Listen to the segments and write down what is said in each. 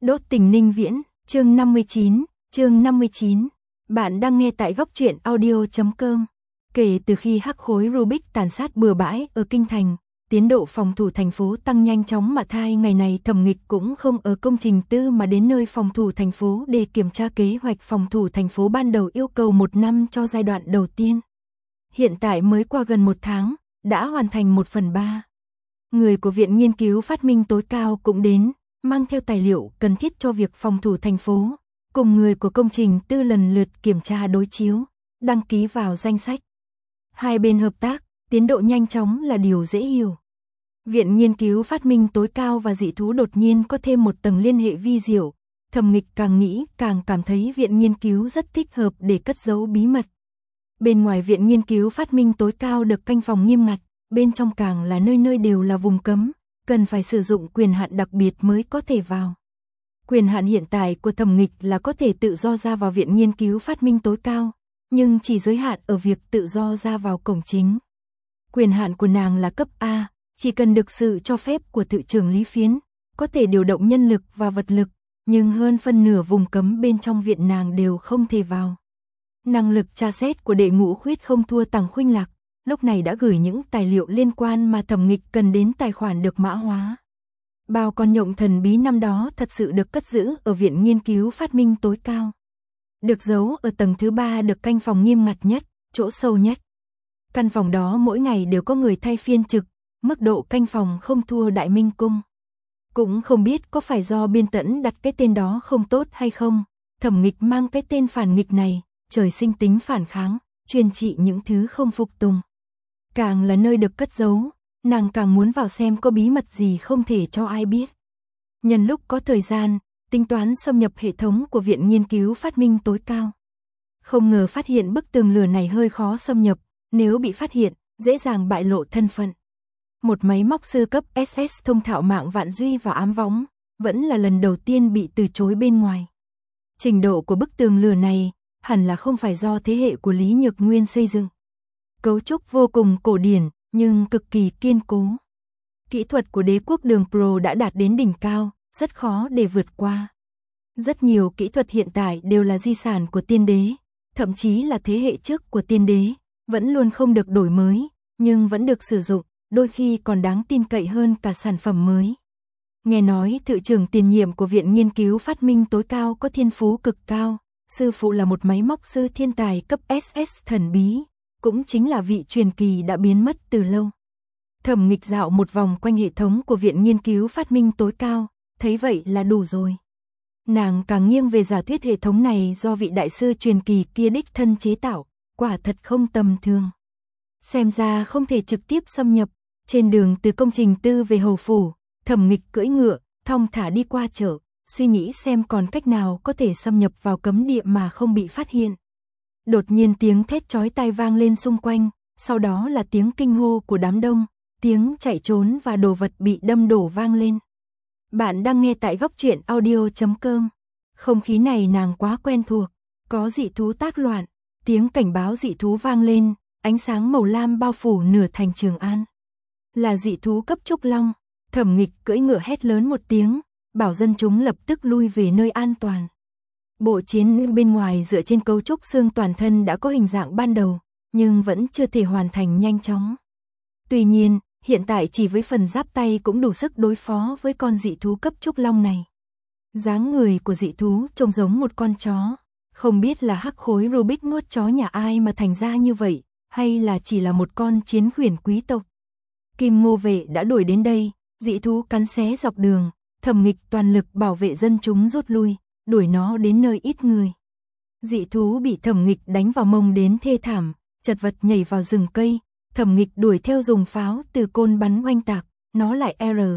Đốt tình Ninh Viễn, chương 59. Bạn đang nghe tại góc truyện audio.com. Kể từ khi hắc khối Rubik tàn sát bừa bãi ở Kinh Thành, tiến độ phòng thủ thành phố tăng nhanh chóng mà thai ngày này Thẩm Nghịch cũng không ở công trình tư mà đến nơi phòng thủ thành phố để kiểm tra kế hoạch phòng thủ thành phố ban đầu yêu cầu 1 năm cho giai đoạn đầu tiên. Hiện tại mới qua gần 1 tháng, đã hoàn thành 1/3. Người của Viện Nghiên cứu Phát minh tối cao cũng đến, mang theo tài liệu cần thiết cho việc phòng thủ thành phố, cùng người của công trình tư lần lượt kiểm tra đối chiếu, đăng ký vào danh sách. Hai bên hợp tác, tiến độ nhanh chóng là điều dễ hiểu. Viện Nghiên cứu Phát minh tối cao và dị thú đột nhiên có thêm một tầng liên hệ vi diệu, Thẩm Nghịch càng nghĩ càng cảm thấy Viện Nghiên cứu rất thích hợp để cất giấu bí mật. Bên ngoài Viện Nghiên cứu Phát minh tối cao được canh phòng nghiêm ngặt, bên trong càng là nơi nơi đều là vùng cấm, cần phải sử dụng quyền hạn đặc biệt mới có thể vào. Quyền hạn hiện tại của Thẩm Nghịch là có thể tự do ra vào Viện Nghiên cứu Phát minh tối cao, nhưng chỉ giới hạn ở việc tự do ra vào cổng chính. Quyền hạn của nàng là cấp A, chỉ cần được sự cho phép của Tự trưởng Lý Phiến, có thể điều động nhân lực và vật lực, nhưng hơn phân nửa vùng cấm bên trong viện nàng đều không thể vào. Năng lực tra xét của Đệ Ngũ Khuyết không thua Tằng Khuynh Lạc, lúc này đã gửi những tài liệu liên quan mà Thẩm Nghịch cần đến tài khoản được mã hóa. Bao con nhộng thần bí năm đó thật sự được cất giữ ở Viện Nghiên cứu Phát minh tối cao. Được giấu ở tầng thứ 3 được canh phòng nghiêm ngặt nhất, chỗ sâu nhất. Căn phòng đó mỗi ngày đều có người thay phiên trực, mức độ canh phòng không thua Đại Minh Cung. Cũng không biết có phải do biên tẫn đặt cái tên đó không tốt hay không, Thẩm Nghịch mang cái tên phản nghịch này, trời sinh tính phản kháng, chuyên trị những thứ không phục tùng. Càng là nơi được cất giấu, nàng càng muốn vào xem có bí mật gì không thể cho ai biết. Nhân lúc có thời gian, tính toán xâm nhập hệ thống của Viện Nghiên cứu Phát minh tối cao. Không ngờ phát hiện bức tường lửa này hơi khó xâm nhập, nếu bị phát hiện, dễ dàng bại lộ thân phận. Một máy móc sư cấp SS thông thạo mạng vạn duy và ám võng, vẫn là lần đầu tiên bị từ chối bên ngoài. Trình độ của bức tường lửa này, hẳn là không phải do thế hệ của Lý Nhược Nguyên xây dựng. Cấu trúc vô cùng cổ điển, nhưng cực kỳ kiên cố. Kỹ thuật của Đế quốc Đường Pro đã đạt đến đỉnh cao, rất khó để vượt qua. Rất nhiều kỹ thuật hiện tại đều là di sản của Tiên Đế, thậm chí là thế hệ trước của Tiên Đế, vẫn luôn không được đổi mới, nhưng vẫn được sử dụng, đôi khi còn đáng tin cậy hơn cả sản phẩm mới. Nghe nói Thự trưởng tiền nhiệm của Viện Nghiên cứu Phát minh tối cao có thiên phú cực cao, sư phụ là một máy móc sư thiên tài cấp SS thần bí, cũng chính là vị truyền kỳ đã biến mất từ lâu. Thẩm Nghịch dạo một vòng quanh hệ thống của Viện Nghiên cứu Phát minh tối cao, thấy vậy là đủ rồi. Nàng càng nghiêng về giả thuyết hệ thống này do vị đại sư truyền kỳ kia đích thân chế tạo, quả thật không tầm thường. Xem ra không thể trực tiếp xâm nhập, trên đường từ công trình tư về hầu phủ, Thẩm Nghịch cưỡi ngựa, thong thả đi qua chợ, suy nghĩ xem còn cách nào có thể xâm nhập vào cấm địa mà không bị phát hiện. Đột nhiên tiếng thét chói tai vang lên xung quanh, sau đó là tiếng kinh hô của đám đông, tiếng chạy trốn và đồ vật bị đâm đổ vang lên. Bạn đang nghe tại góc truyện audio.com. Không khí này nàng quá quen thuộc, có dị thú tác loạn, tiếng cảnh báo dị thú vang lên, ánh sáng màu lam bao phủ nửa thành Trường An. Là dị thú cấp trúc long, Thẩm Nghịch cưỡi ngựa hét lớn một tiếng, bảo dân chúng lập tức lui về nơi an toàn. Bộ chiến bên ngoài dựa trên cấu trúc xương toàn thân đã có hình dạng ban đầu, nhưng vẫn chưa thể hoàn thành nhanh chóng. Tuy nhiên, hiện tại chỉ với phần giáp tay cũng đủ sức đối phó với con dị thú cấp trúc long này. Dáng người của dị thú trông giống một con chó, không biết là hắc khối Rubik nuốt chó nhà ai mà thành ra như vậy, hay là chỉ là một con chiến khuyển quý tộc. Kim Ngô vệ đã đuổi đến đây, dị thú cắn xé dọc đường, Thẩm Nghịch toàn lực bảo vệ dân chúng rút lui, đuổi nó đến nơi ít người. Dị thú bị Thẩm Nghịch đánh vào mông đến thê thảm, chật vật nhảy vào rừng cây, Thẩm Nghịch đuổi theo dùng pháo từ côn bắn oanh tạc, nó lại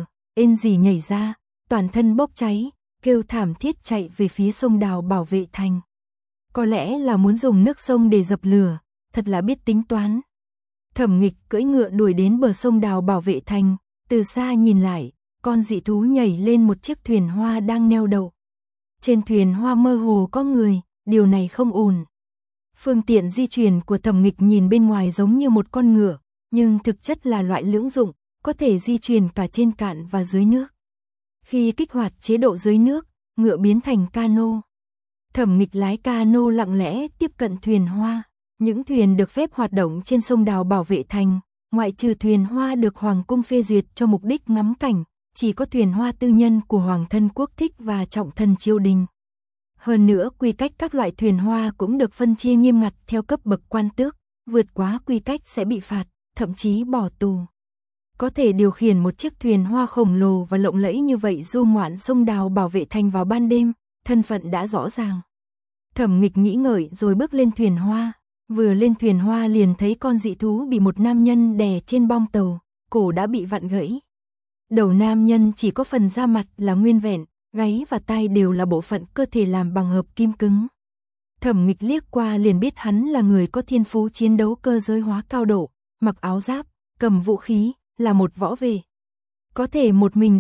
ên gì nhảy ra, toàn thân bốc cháy, kêu thảm thiết chạy về phía sông Đào bảo vệ thành. Có lẽ là muốn dùng nước sông để dập lửa, thật là biết tính toán. Thẩm Nghịch cưỡi ngựa đuổi đến bờ sông Đào bảo vệ thành, từ xa nhìn lại, con dị thú nhảy lên một chiếc thuyền hoa đang neo đậu. Trên thuyền hoa mơ hồ có người, điều này không ổn. Phương tiện di chuyển của Thẩm Nghịch nhìn bên ngoài giống như một con ngựa, nhưng thực chất là loại lưỡng dụng, có thể di chuyển cả trên cạn và dưới nước. Khi kích hoạt chế độ dưới nước, ngựa biến thành cano. Thẩm Nghịch lái cano lặng lẽ tiếp cận thuyền hoa. Những thuyền được phép hoạt động trên sông đào bảo vệ thành, ngoại trừ thuyền hoa được Hoàng cung phê duyệt cho mục đích ngắm cảnh, chỉ có thuyền hoa tư nhân của Hoàng thân quốc thích và trọng thần triều đình. Hơn nữa quy cách các loại thuyền hoa cũng được phân chia nghiêm ngặt theo cấp bậc quan tước, vượt quá quy cách sẽ bị phạt, thậm chí bỏ tù. Có thể điều khiển một chiếc thuyền hoa khổng lồ và lộng lẫy như vậy du ngoạn sông đào bảo vệ thành vào ban đêm, thân phận đã rõ ràng. Thẩm Nghịch nghĩ ngợi rồi bước lên thuyền hoa. Vừa lên thuyền hoa liền thấy con dị thú bị một nam nhân đè trên bong tàu, cổ đã bị vặn gãy. Đầu nam nhân chỉ có phần da mặt là nguyên vẹn, gáy và tai đều là bộ phận cơ thể làm bằng hợp kim cứng. Thẩm Nghịch liếc qua liền biết hắn là người có thiên phú chiến đấu cơ giới hóa cao độ, mặc áo giáp, cầm vũ khí, là một võ vệ. Có thể một mình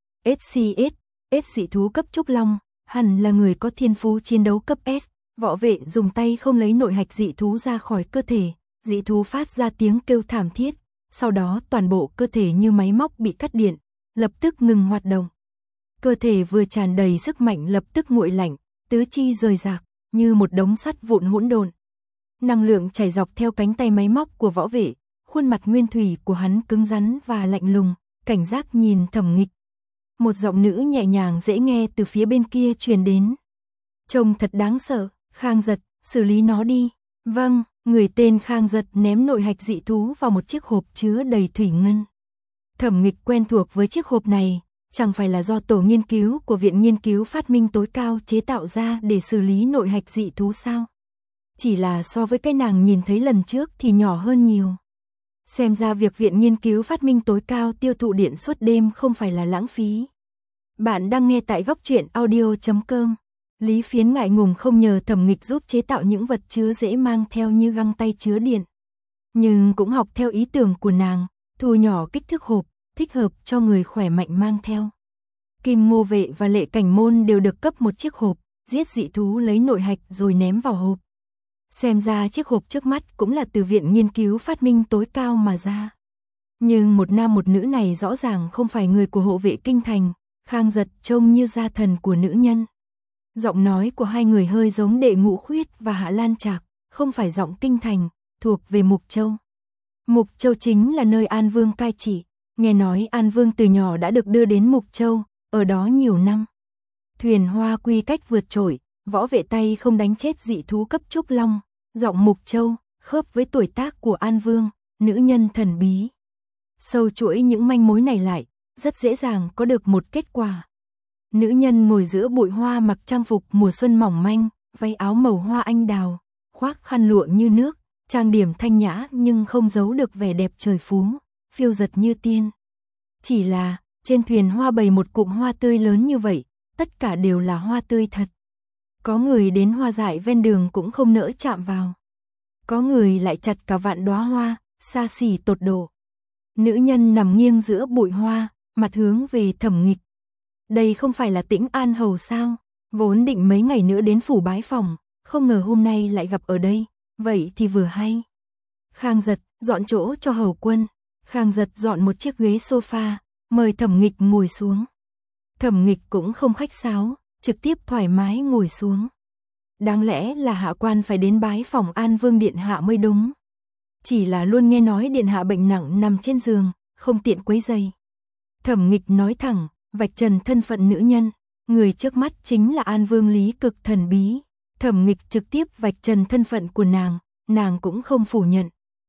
SC dị thú cấp trúc long, hẳn là người có thiên phú chiến đấu cấp S. Võ vệ dùng tay không lấy nội hạch dị thú ra khỏi cơ thể, dị thú phát ra tiếng kêu thảm thiết, sau đó toàn bộ cơ thể như máy móc bị cắt điện, lập tức ngừng hoạt động. Cơ thể vừa tràn đầy sức mạnh lập tức nguội lạnh, tứ chi rời rạc, như một đống sắt vụn hỗn độn. Năng lượng chảy dọc theo cánh tay máy móc của võ vệ, khuôn mặt nguyên thủy của hắn cứng rắn và lạnh lùng, cảnh giác nhìn Thẩm Nghịch. Một giọng nữ nhẹ nhàng dễ nghe từ phía bên kia truyền đến. Trông thật đáng sợ. Khang Giật, xử lý nó đi. Vâng, người tên Khang Giật ném nội hạch dị thú vào một chiếc hộp chứa đầy thủy ngân. Thẩm Nghịch quen thuộc với chiếc hộp này, chẳng phải là do tổ nghiên cứu của Viện Nghiên cứu Phát minh tối cao chế tạo ra để xử lý nội hạch dị thú sao? Chỉ là so với cái nàng nhìn thấy lần trước thì nhỏ hơn nhiều. Xem ra việc Viện Nghiên cứu Phát minh tối cao tiêu thụ điện suốt đêm không phải là lãng phí. Bạn đang nghe tại góc truyện audio.com. Lý Phiến ngại ngùng không nhờ Thẩm Nghịch giúp chế tạo những vật chứa dễ mang theo như găng tay chứa điện. Nhưng cũng học theo ý tưởng của nàng, thu nhỏ kích thước hộp, thích hợp cho người khỏe mạnh mang theo. Kim Ngô Vệ và Lệ Cảnh Môn đều được cấp một chiếc hộp, giết dị thú lấy nội hạch rồi ném vào hộp. Xem ra chiếc hộp trước mắt cũng là từ Viện Nghiên cứu Phát minh tối cao mà ra. Nhưng một nam một nữ này rõ ràng không phải người của hộ vệ kinh thành, Khang Giật trông như gia thần của nữ nhân. Giọng nói của hai người hơi giống Đệ Ngũ Khuyết và Hạ Lan Trạc, không phải giọng kinh thành, thuộc về Mục Châu. Mục Châu chính là nơi An Vương cai trị, nghe nói An Vương từ nhỏ đã được đưa đến Mục Châu, ở đó nhiều năm. Thuyền hoa quy cách vượt trội, võ vệ tay không đánh chết dị thú cấp trúc long, giọng Mục Châu, khớp với tuổi tác của An Vương, nữ nhân thần bí. Sâu chuỗi những manh mối này lại, rất dễ dàng có được một kết quả. Nữ nhân ngồi giữa bụi hoa mặc trang phục mùa xuân mỏng manh, váy áo màu hoa anh đào, khoác khăn lụa như nước, trang điểm thanh nhã nhưng không giấu được vẻ đẹp trời phú, phiêu dật như tiên. Chỉ là, trên thuyền hoa bày một cụm hoa tươi lớn như vậy, tất cả đều là hoa tươi thật. Có người đến hoa dại ven đường cũng không nỡ chạm vào. Có người lại chặt cả vạn đóa hoa, xa xỉ tột độ. Nữ nhân nằm nghiêng giữa bụi hoa, mặt hướng về Thẩm Nghịch. Đây không phải là Tĩnh An Hầu sao? Vốn định mấy ngày nữa đến phủ bái phòng, không ngờ hôm nay lại gặp ở đây, vậy thì vừa hay. Khang Giật, dọn chỗ cho hầu quân. Khang Giật dọn một chiếc ghế sofa, mời Thẩm Nghịch ngồi xuống. Thẩm Nghịch cũng không khách sáo, trực tiếp thoải mái ngồi xuống. Đáng lẽ là hạ quan phải đến bái phòng An Vương điện hạ mới đúng. Chỉ là luôn nghe nói điện hạ bệnh nặng nằm trên giường, không tiện quấy rầy. Thẩm Nghịch nói thẳng, vạch trần thân phận nữ nhân, người trước mắt chính là An Vương Lý Cực thần bí. Thẩm Nghịch trực tiếp vạch trần thân phận của nàng cũng không phủ nhận.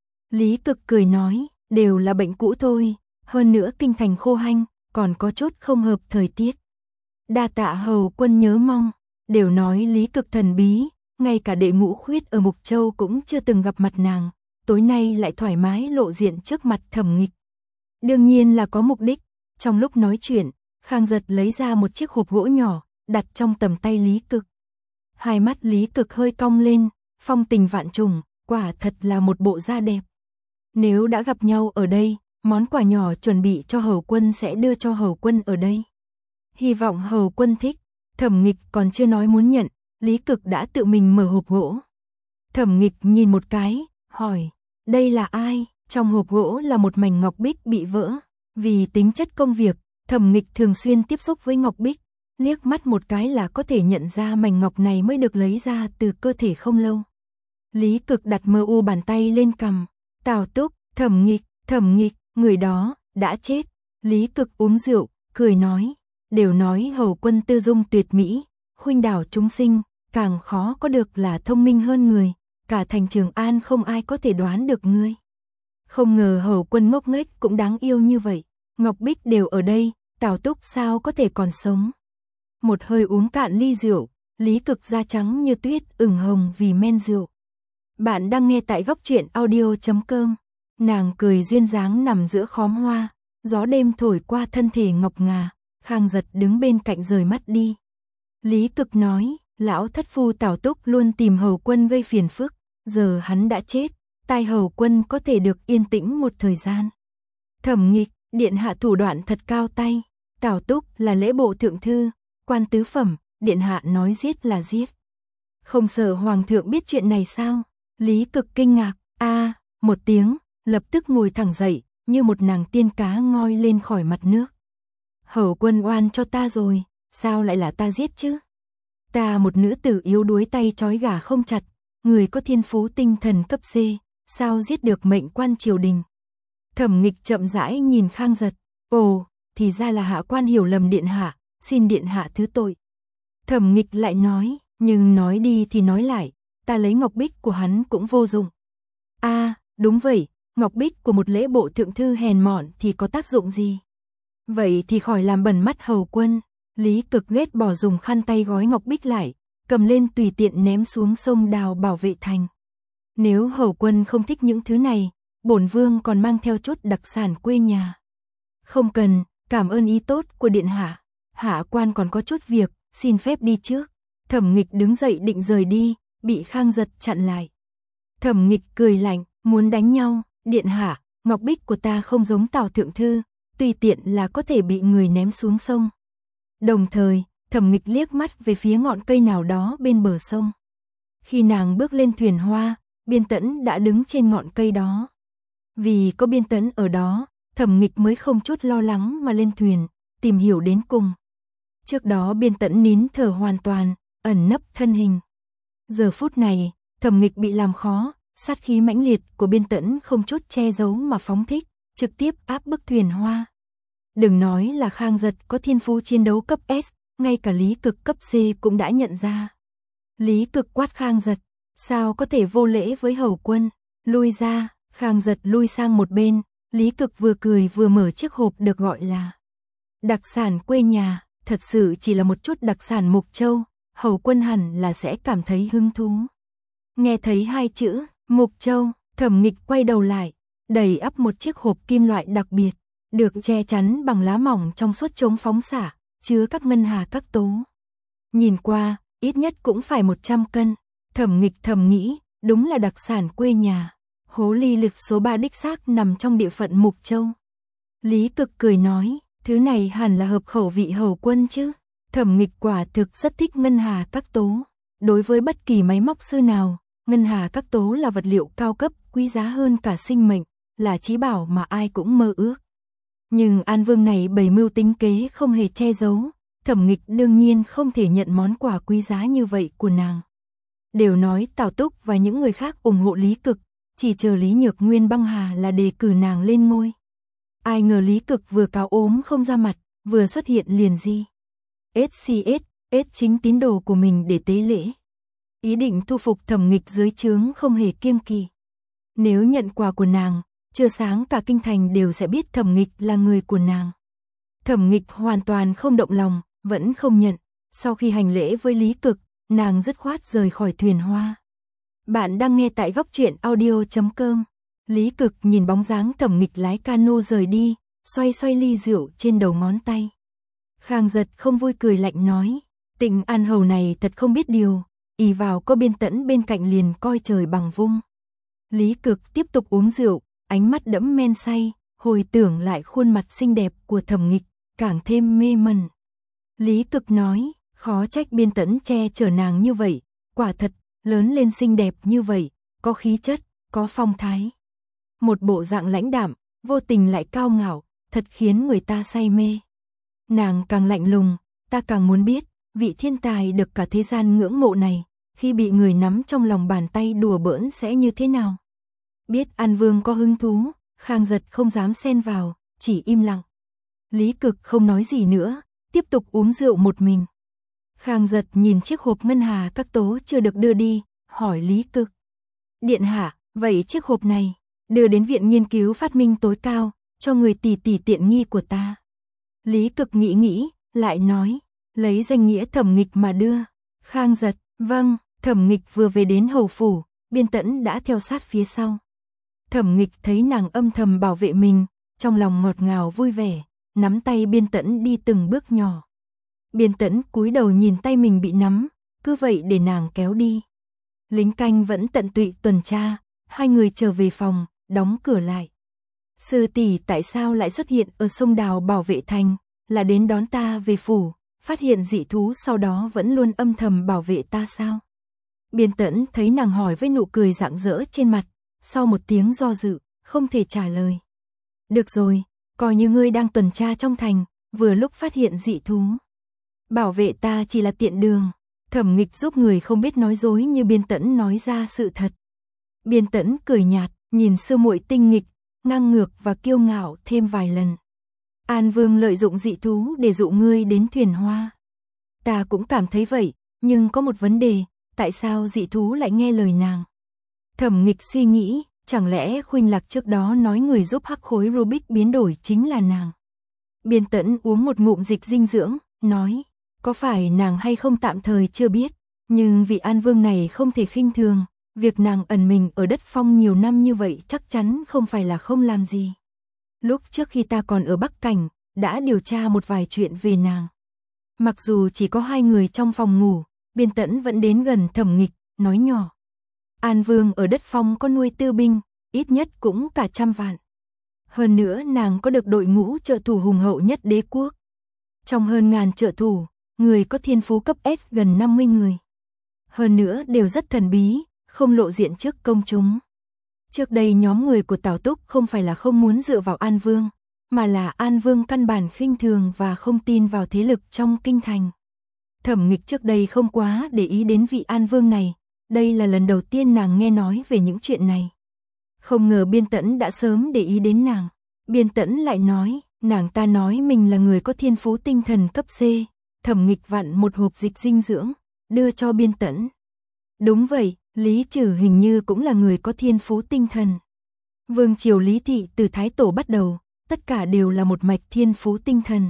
Lý Cực cười nói, đều là bệnh cũ thôi, hơn nữa kinh thành khô hanh, còn có chút không hợp thời tiết. Đa tạ hầu quân nhớ mong, đều nói Lý Cực thần bí, ngay cả Đệ Ngũ Khuyết ở Mục Châu cũng chưa từng gặp mặt nàng, tối nay lại thoải mái lộ diện trước mặt Thẩm Nghịch. Đương nhiên là có mục đích, trong lúc nói chuyện, Khang Giật lấy ra một chiếc hộp gỗ nhỏ, đặt trong tầm tay Lý Cực. Hai mắt Lý Cực hơi cong lên, phong tình vạn trùng, quả thật là một bộ da đẹp. Nếu đã gặp nhau ở đây, món quà nhỏ chuẩn bị cho hầu quân sẽ đưa cho hầu quân ở đây. Hy vọng hầu quân thích. Thẩm Nghịch còn chưa nói muốn nhận, Lý Cực đã tự mình mở hộp gỗ. Thẩm Nghịch nhìn một cái, hỏi, đây là ai? Trong hộp gỗ là một mảnh ngọc bích bị vỡ. Vì tính chất công việc, Thẩm Nghịch thường xuyên tiếp xúc với ngọc bích, liếc mắt một cái là có thể nhận ra mảnh ngọc này mới được lấy ra từ cơ thể không lâu. Lý Cực đặt mờ u bàn tay lên cằm. Tào Túc, Thẩm Nghịch, người đó, đã chết. Lý Cực uống rượu, cười nói, đều nói hầu quân tư dung tuyệt mỹ, khuynh đảo chúng sinh, càng khó có được là thông minh hơn người, cả thành Trường An không ai có thể đoán được ngươi. Không ngờ hầu quân ngốc nghếch cũng đáng yêu như vậy, Ngọc Bích đều ở đây, Tào Túc sao có thể còn sống. Một hơi uống cạn ly rượu, Lý Cực da trắng như tuyết, ửng hồng vì men rượu. Bạn đang nghe tại góc truyện audio.com. Nàng cười duyên dáng nằm giữa khóm hoa, gió đêm thổi qua thân thể ngọc ngà, Khang Giật đứng bên cạnh rời mắt đi. Lý Cực nói, lão thất phu Tào Túc luôn tìm hầu quân gây phiền phức, giờ hắn đã chết, tai hầu quân có thể được yên tĩnh một thời gian. Thẩm Nghịch, điện hạ thủ đoạn thật cao tay, Tào Túc là lễ bộ thượng thư, quan tứ phẩm, điện hạ nói giết là giết. Không sợ hoàng thượng biết chuyện này sao? Lý Cực kinh ngạc, một tiếng, lập tức ngồi thẳng dậy, như một nàng tiên cá ngoi lên khỏi mặt nước. Hầu quân oan cho ta rồi, sao lại là ta giết chứ? Ta một nữ tử yếu đuối tay trói gà không chặt, người có thiên phú tinh thần cấp C, sao giết được mệnh quan triều đình? Thẩm Nghịch chậm rãi nhìn Khang Giật, ồ, thì ra là hạ quan hiểu lầm điện hạ, xin điện hạ thứ tội. Thẩm Nghịch lại nói, nhưng nói đi thì nói lại, ta lấy ngọc bích của hắn cũng vô dụng. Đúng vậy, ngọc bích của một lễ bộ thượng thư hèn mọn thì có tác dụng gì? Vậy thì khỏi làm bẩn mắt hầu quân. Lý Cực ghét bỏ dùng khăn tay gói ngọc bích lại, cầm lên tùy tiện ném xuống sông Đào bảo vệ thành. Nếu hầu quân không thích những thứ này, bổn vương còn mang theo chút đặc sản quê nhà. Không cần, cảm ơn ý tốt của điện hạ. Hạ quan còn có chút việc, xin phép đi trước. Thẩm Nghịch đứng dậy định rời đi, bị Khang Giật chặn lại. Thẩm Nghịch cười lạnh, muốn đánh nhau, điện hạ, ngọc bích của ta không giống Tào thượng thư, tùy tiện là có thể bị người ném xuống sông. Đồng thời, Thẩm Nghịch liếc mắt về phía ngọn cây nào đó bên bờ sông. Khi nàng bước lên thuyền hoa, Biên Tẫn đã đứng trên ngọn cây đó. Vì có Biên Tẫn ở đó, Thẩm Nghịch mới không chút lo lắng mà lên thuyền, tìm hiểu đến cùng. Trước đó Biên Tẫn nín thở hoàn toàn, ẩn nấp thân hình. Giờ phút này, Thẩm Nghịch bị làm khó, sát khí mãnh liệt của Biên Tẫn không chút che giấu mà phóng thích, trực tiếp áp bức thuyền hoa. Đừng nói là Khang Giật có thiên phú chiến đấu cấp S, ngay cả Lý Cực cấp C cũng đã nhận ra. Lý Cực quát Khang Giật, sao có thể vô lễ với hầu quân, lui ra. Khang Giật lui sang một bên, Lý Cực vừa cười vừa mở chiếc hộp được gọi là đặc sản quê nhà, thật sự chỉ là một chút đặc sản Mục Châu, hầu quân hẳn là sẽ cảm thấy hứng thú. Nghe thấy hai chữ, Mục Châu, Thẩm Nghịch quay đầu lại, đẩy ắp một chiếc hộp kim loại đặc biệt, được che chắn bằng lá mỏng trong suốt chống phóng xạ, chứa các ngân hà các tố. Nhìn qua, ít nhất cũng phải 100 cân, Thẩm Nghịch thầm nghĩ, đúng là đặc sản quê nhà. Hố ly lực số 3 đích xác nằm trong địa phận Mục Châu. Lý Cực cười nói, thứ này hẳn là hợp khẩu vị hầu quân chứ. Thẩm Nghịch quả thực rất thích ngân hà các tố. Đối với bất kỳ máy móc sư nào, ngân hà các tố là vật liệu cao cấp, quý giá hơn cả sinh mệnh, là chí bảo mà ai cũng mơ ước. Nhưng An Vương này bày mưu tính kế không hề che giấu, Thẩm Nghịch đương nhiên không thể nhận món quà quý giá như vậy của nàng. Đều nói Tào Túc và những người khác ủng hộ Lý Cực, chỉ chờ Lý Nhược Nguyên băng hà là đề cử nàng lên ngôi. Ai ngờ Lý Cực vừa cáo ốm không ra mặt, vừa xuất hiện liền di SCS chính tín đồ của mình để tế lễ. Ý định thu phục Thẩm Nghịch dưới trướng không hề kiêng kỵ. Nếu nhận quà của nàng, trưa sáng cả kinh thành đều sẽ biết Thẩm Nghịch là người của nàng. Thẩm Nghịch hoàn toàn không động lòng, vẫn không nhận. Sau khi hành lễ với Lý Cực, nàng dứt khoát rời khỏi thuyền hoa. Bạn đang nghe tại góc truyện audio.com. Lý Cực nhìn bóng dáng Thẩm Nghịch lái cano rời đi, xoay xoay ly rượu trên đầu ngón tay. Khang Giật không vui cười lạnh nói, Tịnh An hầu này thật không biết điều, ỷ vào có Biên Tẫn bên cạnh liền coi trời bằng vung. Lý Cực tiếp tục uống rượu, ánh mắt đẫm men say, hồi tưởng lại khuôn mặt xinh đẹp của Thẩm Nghịch, càng thêm mê mẩn. Lý Cực nói, khó trách Biên Tẫn che chở nàng như vậy, quả thật, lớn lên xinh đẹp như vậy, có khí chất, có phong thái. Một bộ dạng lãnh đạm, vô tình lại cao ngạo, thật khiến người ta say mê. Nàng càng lạnh lùng, ta càng muốn biết, vị thiên tài được cả thế gian ngưỡng mộ này, khi bị người nắm trong lòng bàn tay đùa bỡn sẽ như thế nào? Biết An Vương có hứng thú, Khang Giật không dám xen vào, chỉ im lặng. Lý Cực không nói gì nữa, tiếp tục uống rượu một mình. Khang Giật nhìn chiếc hộp ngân hà các tố chưa được đưa đi, hỏi Lý Cực. Điện hạ, vậy chiếc hộp này, đưa đến viện nghiên cứu phát minh tối cao, cho người tỷ tỷ tiện nghi của ta. Lý Cực nghĩ, lại nói, lấy danh nghĩa Thẩm Nghịch mà đưa. Khang Giật, vâng. Thẩm Nghịch vừa về đến hầu phủ, Biên Tẫn đã theo sát phía sau. Thẩm Nghịch thấy nàng âm thầm bảo vệ mình, trong lòng ngọt ngào vui vẻ, nắm tay Biên Tẫn đi từng bước nhỏ. Biên Tẫn cúi đầu nhìn tay mình bị nắm, cứ vậy để nàng kéo đi. Lính canh vẫn tận tụy tuần tra, hai người trở về phòng, đóng cửa lại. Sư tỷ tại sao lại xuất hiện ở sông Đào bảo vệ thành, là đến đón ta về phủ, phát hiện dị thú sau đó vẫn luôn âm thầm bảo vệ ta sao? Biên Tẫn thấy nàng hỏi với nụ cười rạng rỡ trên mặt, sau một tiếng do dự, không thể trả lời. Được rồi, coi như ngươi đang tuần tra trong thành, vừa lúc phát hiện dị thú. Bảo vệ ta chỉ là tiện đường. Thẩm Nghịch giúp người không biết nói dối như Biên Tẫn nói ra sự thật. Biên Tẫn cười nhạt, nhìn sư muội tinh nghịch, ngang ngược và kiêu ngạo thêm vài lần. An Vương lợi dụng dị thú để dụ ngươi đến thuyền hoa. Ta cũng cảm thấy vậy, nhưng có một vấn đề, tại sao dị thú lại nghe lời nàng? Thẩm Nghịch suy nghĩ, chẳng lẽ Khuynh Lạc trước đó nói người giúp hắc khối Rubik biến đổi chính là nàng? Biên Tẫn uống một ngụm dịch dinh dưỡng, nói, có phải nàng hay không tạm thời chưa biết, nhưng vị An Vương này không thể khinh thường, việc nàng ẩn mình ở đất phong nhiều năm như vậy chắc chắn không phải là không làm gì. Lúc trước khi ta còn ở Bắc Cảnh, đã điều tra một vài chuyện về nàng. Mặc dù chỉ có hai người trong phòng ngủ, Biên Tẫn vẫn đến gần Thẩm Nghịch, nói nhỏ. An Vương ở đất phong có nuôi tư binh, ít nhất cũng cả 100 vạn. Hơn nữa nàng có được đội ngũ trợ thủ hùng hậu nhất đế quốc. Trong hơn ngàn trợ thủ, người có thiên phú cấp S gần 50 người. Hơn nữa đều rất thần bí, không lộ diện trước công chúng. Trước đây nhóm người của Tào Túc không phải là không muốn dựa vào An Vương, mà là An Vương căn bản khinh thường và không tin vào thế lực trong kinh thành. Thẩm Nghịch trước đây không quá để ý đến vị An Vương này, đây là lần đầu tiên nàng nghe nói về những chuyện này. Không ngờ Biên Tẫn đã sớm để ý đến nàng. Biên Tẫn lại nói, nàng ta nói mình là người có thiên phú tinh thần cấp C. Thẩm Nghịch vặn một hộp dịch dinh dưỡng, đưa cho Biên Tẫn. Đúng vậy, Lý Trử hình như cũng là người có thiên phú tinh thần. Vương triều Lý Thị từ Thái Tổ bắt đầu, tất cả đều là một mạch thiên phú tinh thần.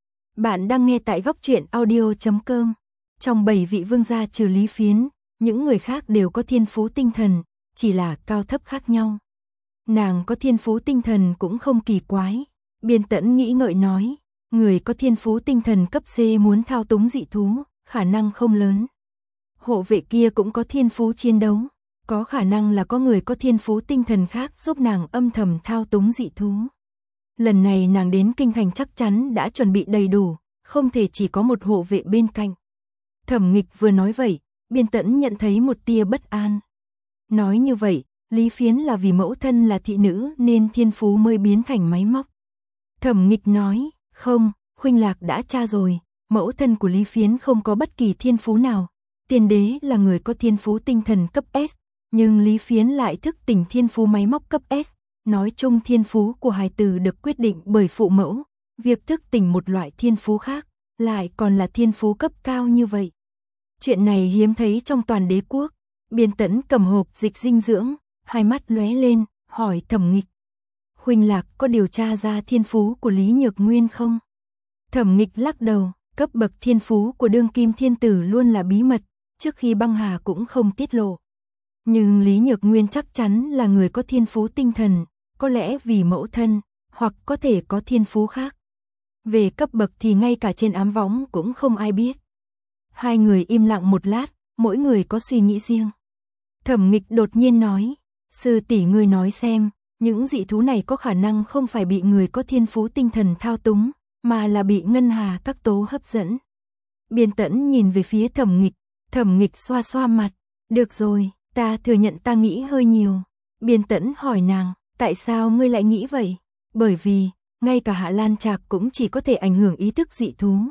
Bạn đang nghe tại góc truyện audio.com. Trong 7 vị vương gia trừ Lý Phiến, những người khác đều có thiên phú tinh thần, chỉ là cao thấp khác nhau. Nàng có thiên phú tinh thần cũng không kỳ quái. Biên Tẫn nghĩ ngợi nói, người có thiên phú tinh thần cấp C muốn thao túng dị thú, khả năng không lớn. Hộ vệ kia cũng có thiên phú chiến đấu, có khả năng là có người có thiên phú tinh thần khác giúp nàng âm thầm thao túng dị thú. Lần này nàng đến kinh thành chắc chắn đã chuẩn bị đầy đủ, không thể chỉ có một hộ vệ bên cạnh. Thẩm Nghịch vừa nói vậy, Biên Tẫn nhận thấy một tia bất an. Nói như vậy, Lý Phiến là vì mẫu thân là thị nữ nên thiên phú mới biến thành máy móc. Thẩm Nghịch nói, không, Khuynh Lạc đã tra rồi, mẫu thân của Lý Phiến không có bất kỳ thiên phú nào. Tiên đế là người có thiên phú tinh thần cấp S, nhưng Lý Phiến lại thức tỉnh thiên phú máy móc cấp S. Nói chung thiên phú của hài tử được quyết định bởi phụ mẫu, việc thức tỉnh một loại thiên phú khác, lại còn là thiên phú cấp cao như vậy. Chuyện này hiếm thấy trong toàn đế quốc. Biên Tẫn cầm hộp dịch dinh dưỡng, hai mắt lóe lên, hỏi Thẩm Nghịch. Khuynh Lạc có điều tra ra thiên phú của Lý Nhược Nguyên không? Thẩm Nghịch lắc đầu, cấp bậc thiên phú của đương kim thiên tử luôn là bí mật, trước khi băng hà cũng không tiết lộ. Nhưng Lý Nhược Nguyên chắc chắn là người có thiên phú tinh thần, có lẽ vì mẫu thân, hoặc có thể có thiên phú khác. Về cấp bậc thì ngay cả trên ám võng cũng không ai biết. Hai người im lặng một lát, mỗi người có suy nghĩ riêng. Thẩm Nghịch đột nhiên nói, sư tỷ ngươi nói xem, những dị thú này có khả năng không phải bị người có thiên phú tinh thần thao túng, mà là bị ngân hà các tố hấp dẫn. Biên Tẫn nhìn về phía Thẩm Nghịch xoa xoa mặt, được rồi, ta thừa nhận ta nghĩ hơi nhiều. Biên Tẫn hỏi nàng, tại sao ngươi lại nghĩ vậy? Bởi vì, ngay cả Hạ Lan Trạc cũng chỉ có thể ảnh hưởng ý thức dị thú,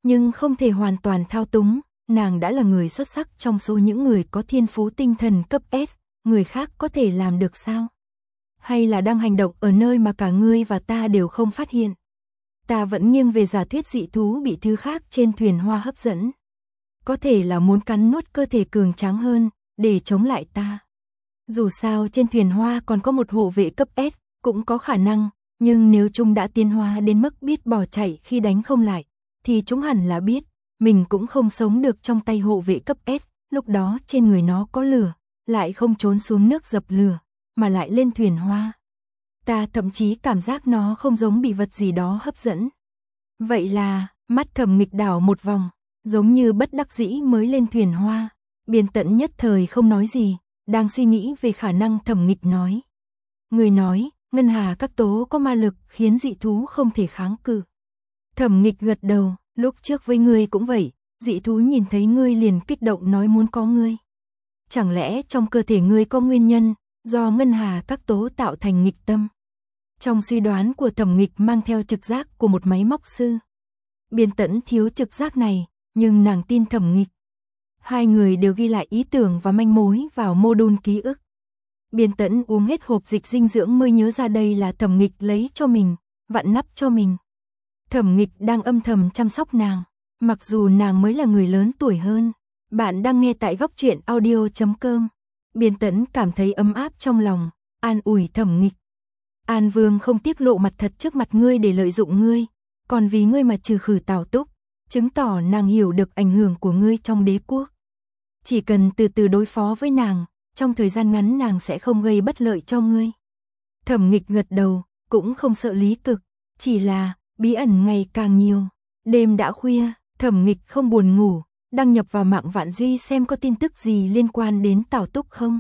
nhưng không thể hoàn toàn thao túng, nàng đã là người xuất sắc trong số những người có thiên phú tinh thần cấp S, người khác có thể làm được sao? Hay là đang hành động ở nơi mà cả ngươi và ta đều không phát hiện? Ta vẫn nghiêng về giả thuyết dị thú bị thứ khác trên thuyền hoa hấp dẫn. Có thể là muốn cắn nuốt cơ thể cường tráng hơn, để chống lại ta. Dù sao trên thuyền hoa còn có một hộ vệ cấp S, cũng có khả năng, nhưng nếu chúng đã tiến hóa đến mức biết bỏ chạy khi đánh không lại, thì chúng hẳn là biết, mình cũng không sống được trong tay hộ vệ cấp S, lúc đó trên người nó có lửa, lại không trốn xuống nước dập lửa, mà lại lên thuyền hoa. Ta thậm chí cảm giác nó không giống bị vật gì đó hấp dẫn. Vậy là, mắt Thẩm Nghịch đảo một vòng, giống như bất đắc dĩ mới lên thuyền hoa. Biên Tẫn nhất thời không nói gì, đang suy nghĩ về khả năng Thẩm Nghịch nói. Người nói, ngân hà các tố có ma lực khiến dị thú không thể kháng cự. Thẩm Nghịch gật đầu, lúc trước với ngươi cũng vậy, dị thú nhìn thấy ngươi liền kích động nói muốn có ngươi. Chẳng lẽ trong cơ thể ngươi có nguyên nhân, do ngân hà các tố tạo thành nghịch tâm? Trong suy đoán của Thẩm Nghịch mang theo trực giác của một máy móc sư. Biên Tẫn thiếu trực giác này, nhưng nàng tin Thẩm Nghịch. Hai người đều ghi lại ý tưởng và manh mối vào mô đun ký ức. Biên Tẫn uống hết hộp dịch dinh dưỡng mới nhớ ra đây là Thẩm Nghịch lấy cho mình, vặn nắp cho mình. Thẩm Nghịch đang âm thầm chăm sóc nàng, mặc dù nàng mới là người lớn tuổi hơn. Bạn đang nghe tại góc truyện audio.com. Biên Tẫn cảm thấy ấm áp trong lòng, an ủi Thẩm Nghịch. An Vương không tiếc lộ mặt thật trước mặt ngươi để lợi dụng ngươi, còn vì ngươi mà trừ khử Tào Túc, chứng tỏ nàng hiểu được ảnh hưởng của ngươi trong đế quốc. Chỉ cần từ từ đối phó với nàng, trong thời gian ngắn nàng sẽ không gây bất lợi cho ngươi. Thẩm Nghịch gật đầu, cũng không sợ Lý Cực, chỉ là bí ẩn ngày càng nhiều. Đêm đã khuya, Thẩm Nghịch không buồn ngủ, đăng nhập vào mạng Vạn Duy xem có tin tức gì liên quan đến Tào Túc không.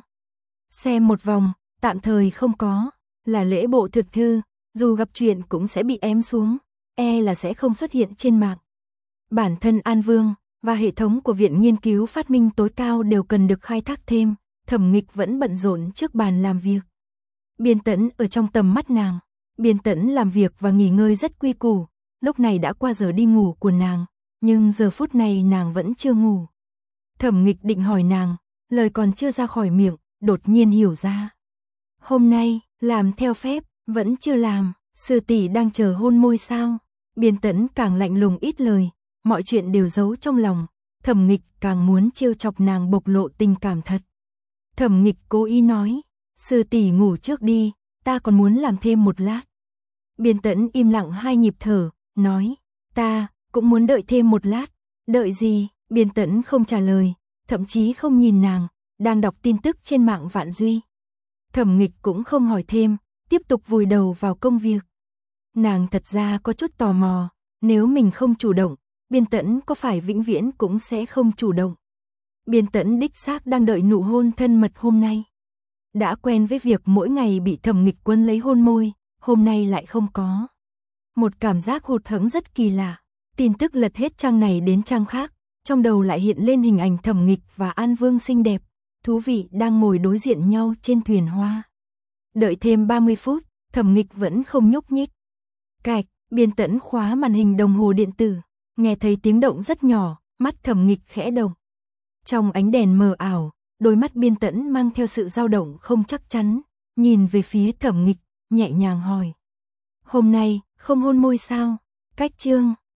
Xem một vòng, tạm thời không có, là lễ bộ thực thư, dù gặp chuyện cũng sẽ bị ém xuống, là sẽ không xuất hiện trên mạng. Bản thân An Vương và hệ thống của Viện Nghiên cứu Phát minh tối cao đều cần được khai thác thêm, Thẩm Nghịch vẫn bận rộn trước bàn làm việc. Biên Tẫn ở trong tầm mắt nàng, Biên Tẫn làm việc và nghỉ ngơi rất quy củ, lúc này đã qua giờ đi ngủ của nàng, nhưng giờ phút này nàng vẫn chưa ngủ. Thẩm Nghịch định hỏi nàng, lời còn chưa ra khỏi miệng, đột nhiên hiểu ra. Hôm nay, làm theo phép, vẫn chưa làm, sư tỷ đang chờ hôn môi sao? Biên Tẫn càng lạnh lùng ít lời, mọi chuyện đều giấu trong lòng, Thẩm Nghịch càng muốn trêu chọc nàng bộc lộ tình cảm thật. Thẩm Nghịch cố ý nói, sư tỷ ngủ trước đi, ta còn muốn làm thêm một lát. Biên Tẫn im lặng 2 nhịp thở, nói, ta cũng muốn đợi thêm một lát. Đợi gì? Biên Tẫn không trả lời, thậm chí không nhìn nàng, đang đọc tin tức trên mạng Vạn Duy. Thẩm Nghịch cũng không hỏi thêm, tiếp tục vùi đầu vào công việc. Nàng thật ra có chút tò mò, nếu mình không chủ động, Biên Tẫn có phải vĩnh viễn cũng sẽ không chủ động. Biên Tẫn đích xác đang đợi nụ hôn thân mật hôm nay. Đã quen với việc mỗi ngày bị Thẩm Nghịch quấn lấy hôn môi, hôm nay lại không có. Một cảm giác hụt hẫng rất kỳ lạ. Tin tức lật hết trang này đến trang khác, trong đầu lại hiện lên hình ảnh Thẩm Nghịch và An Vương xinh đẹp, thú vị đang ngồi đối diện nhau trên thuyền hoa. Đợi thêm 30 phút, Thẩm Nghịch vẫn không nhúc nhích. Cạch, Biên Tẫn khóa màn hình đồng hồ điện tử, nghe thấy tiếng động rất nhỏ, mắt Thẩm Nghịch khẽ động. Trong ánh đèn mờ ảo, đôi mắt Biên Tẫn mang theo sự dao động không chắc chắn, nhìn về phía Thẩm Nghịch, nhẹ nhàng hỏi. Hôm nay, không hôn môi sao? Cách chương